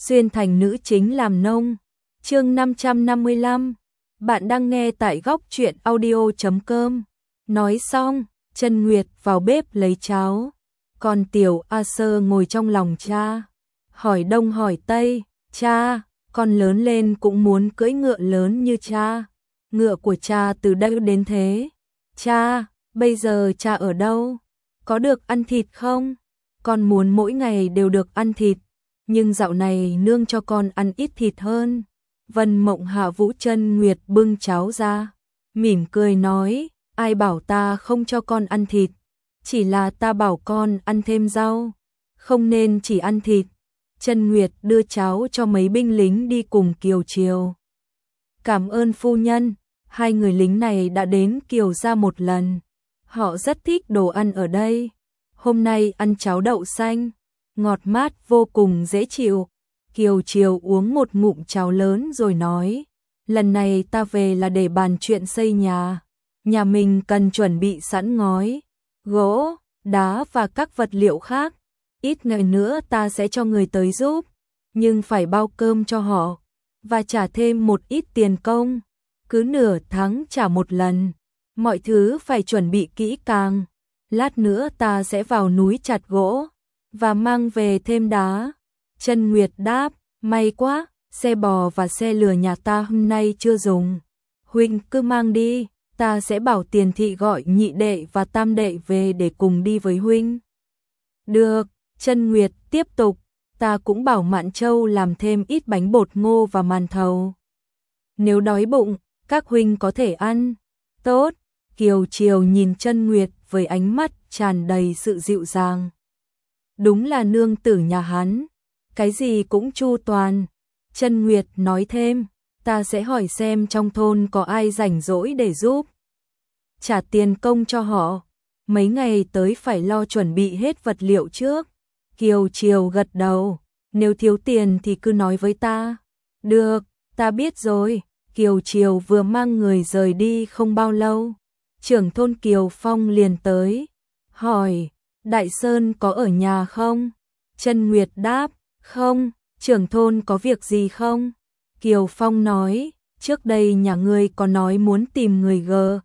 xuyên thành nữ chính làm nông. Chương 555. Bạn đang nghe tại góc truyện audio.com. Nói xong, Chân Nguyệt vào bếp lấy cháo. Còn tiểu A Sơ ngồi trong lòng cha, hỏi đông hỏi tây, cha, con lớn lên cũng muốn cưỡi ngựa lớn như cha. Ngựa của cha từ đâu đến thế? Cha, bây giờ cha ở đâu? Có được ăn thịt không? Con muốn mỗi ngày đều được ăn thịt, nhưng dạo này nương cho con ăn ít thịt hơn. Vân Mộng Hạ Vũ Chân Nguyệt bưng cháo ra, mỉm cười nói, ai bảo ta không cho con ăn thịt, chỉ là ta bảo con ăn thêm rau, không nên chỉ ăn thịt. Chân Nguyệt đưa cháo cho mấy binh lính đi cùng Kiều Triều. Cảm ơn phu nhân, hai người lính này đã đến Kiều gia một lần. Họ rất thích đồ ăn ở đây. Hôm nay ăn cháo đậu xanh, ngọt mát vô cùng dễ chịu. Kiều Triều uống một ngụm cháo lớn rồi nói, lần này ta về là để bàn chuyện xây nhà. Nhà mình cần chuẩn bị sẵn ngói, gỗ, đá và các vật liệu khác. Ít ngày nữa ta sẽ cho người tới giúp, nhưng phải bao cơm cho họ và trả thêm một ít tiền công, cứ nửa tháng trả một lần. Mọi thứ phải chuẩn bị kỹ càng. Lát nữa ta sẽ vào núi chặt gỗ và mang về thêm đá. Chân Nguyệt đáp, may quá, xe bò và xe lừa nhà ta hôm nay chưa dùng. Huynh cứ mang đi, ta sẽ bảo Tiền thị gọi nhị đệ và tam đệ về để cùng đi với huynh. Được, Chân Nguyệt tiếp tục, ta cũng bảo Mạn Châu làm thêm ít bánh bột ngô và màn thầu. Nếu đói bụng, các huynh có thể ăn. Tốt, Kiều Triều nhìn Chân Nguyệt với ánh mắt tràn đầy sự dịu dàng. Đúng là nương tử nhà hắn, cái gì cũng chu toàn. Chân Nguyệt nói thêm, ta sẽ hỏi xem trong thôn có ai rảnh rỗi để giúp. Trả tiền công cho họ, mấy ngày tới phải lo chuẩn bị hết vật liệu trước. Kiều Triều gật đầu, nếu thiếu tiền thì cứ nói với ta. Được, ta biết rồi. Kiều Triều vừa mang người rời đi không bao lâu, trưởng thôn Kiều Phong liền tới, hỏi, Đại Sơn có ở nhà không? Chân Nguyệt đáp, không, trưởng thôn có việc gì không? Kiều Phong nói, trước đây nhà ngươi có nói muốn tìm người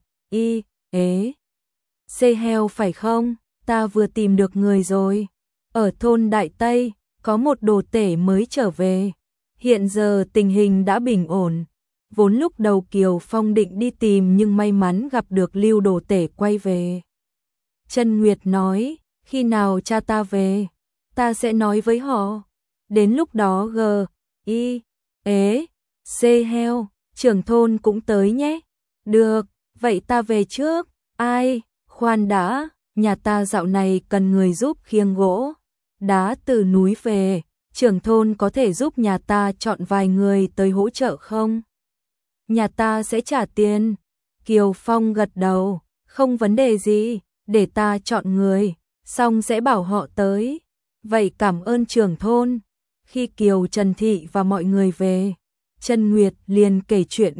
xê heo phải không? Ta vừa tìm được người rồi. Ở thôn Đại Tây, có một đồ tể mới trở về. Hiện giờ tình hình đã bình ổn. Vốn lúc đầu Kiều Phong định đi tìm nhưng may mắn gặp được Lưu đồ tể quay về. Chân Nguyệt nói, khi nào cha ta về, ta sẽ nói với họ. Đến lúc đó xê heo, trưởng thôn cũng tới nhé. Được, vậy ta về trước. Ai, khoan đã, nhà ta dạo này cần người giúp khiêng gỗ đá từ núi về, trưởng thôn có thể giúp nhà ta chọn vài người tới hỗ trợ không? Nhà ta sẽ trả tiền. Kiều Phong gật đầu, không vấn đề gì, để ta chọn người, xong sẽ bảo họ tới. Vậy cảm ơn trưởng thôn. Khi Kiều Trần Thị và mọi người về, Chân Nguyệt liền kể chuyện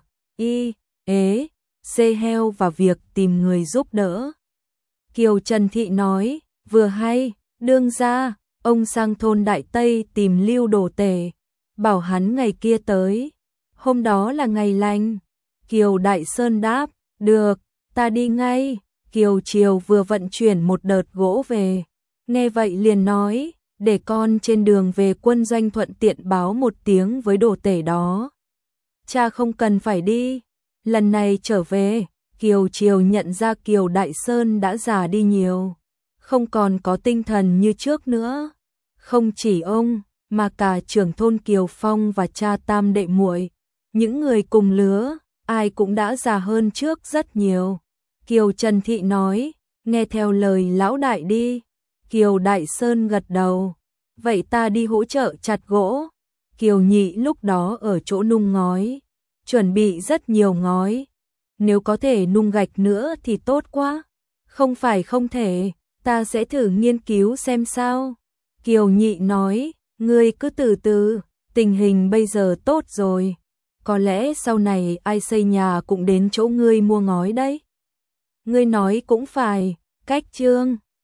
xê heo và việc tìm người giúp đỡ. Kiều Trần Thị nói, vừa hay, đương gia, ông sang thôn Đại Tây tìm Lưu đồ tể, bảo hắn ngày kia tới. Hôm đó là ngày lành. Kiều Đại Sơn đáp, được, ta đi ngay. Kiều Triều vừa vận chuyển một đợt gỗ về, nghe vậy liền nói, để con trên đường về quân doanh thuận tiện báo một tiếng với đồ tể đó. Cha không cần phải đi. Lần này trở về, Kiều Triều nhận ra Kiều Đại Sơn đã già đi nhiều, không còn có tinh thần như trước nữa. Không chỉ ông, mà cả trưởng thôn Kiều Phong và cha tam đệ muội, những người cùng lứa, ai cũng đã già hơn trước rất nhiều. Kiều Trần Thị nói, nghe theo lời lão đại đi. Kiều Đại Sơn gật đầu, vậy ta đi hỗ trợ chặt gỗ. Kiều Nhị lúc đó ở chỗ nung ngói, chuẩn bị rất nhiều ngói. Nếu có thể nung gạch nữa thì tốt quá. Không phải không thể, ta sẽ thử nghiên cứu xem sao. Kiều Nhị nói, ngươi cứ từ từ, tình hình bây giờ tốt rồi. Có lẽ sau này ai xây nhà cũng đến chỗ ngươi mua ngói đấy. Ngươi nói cũng phải, cách chương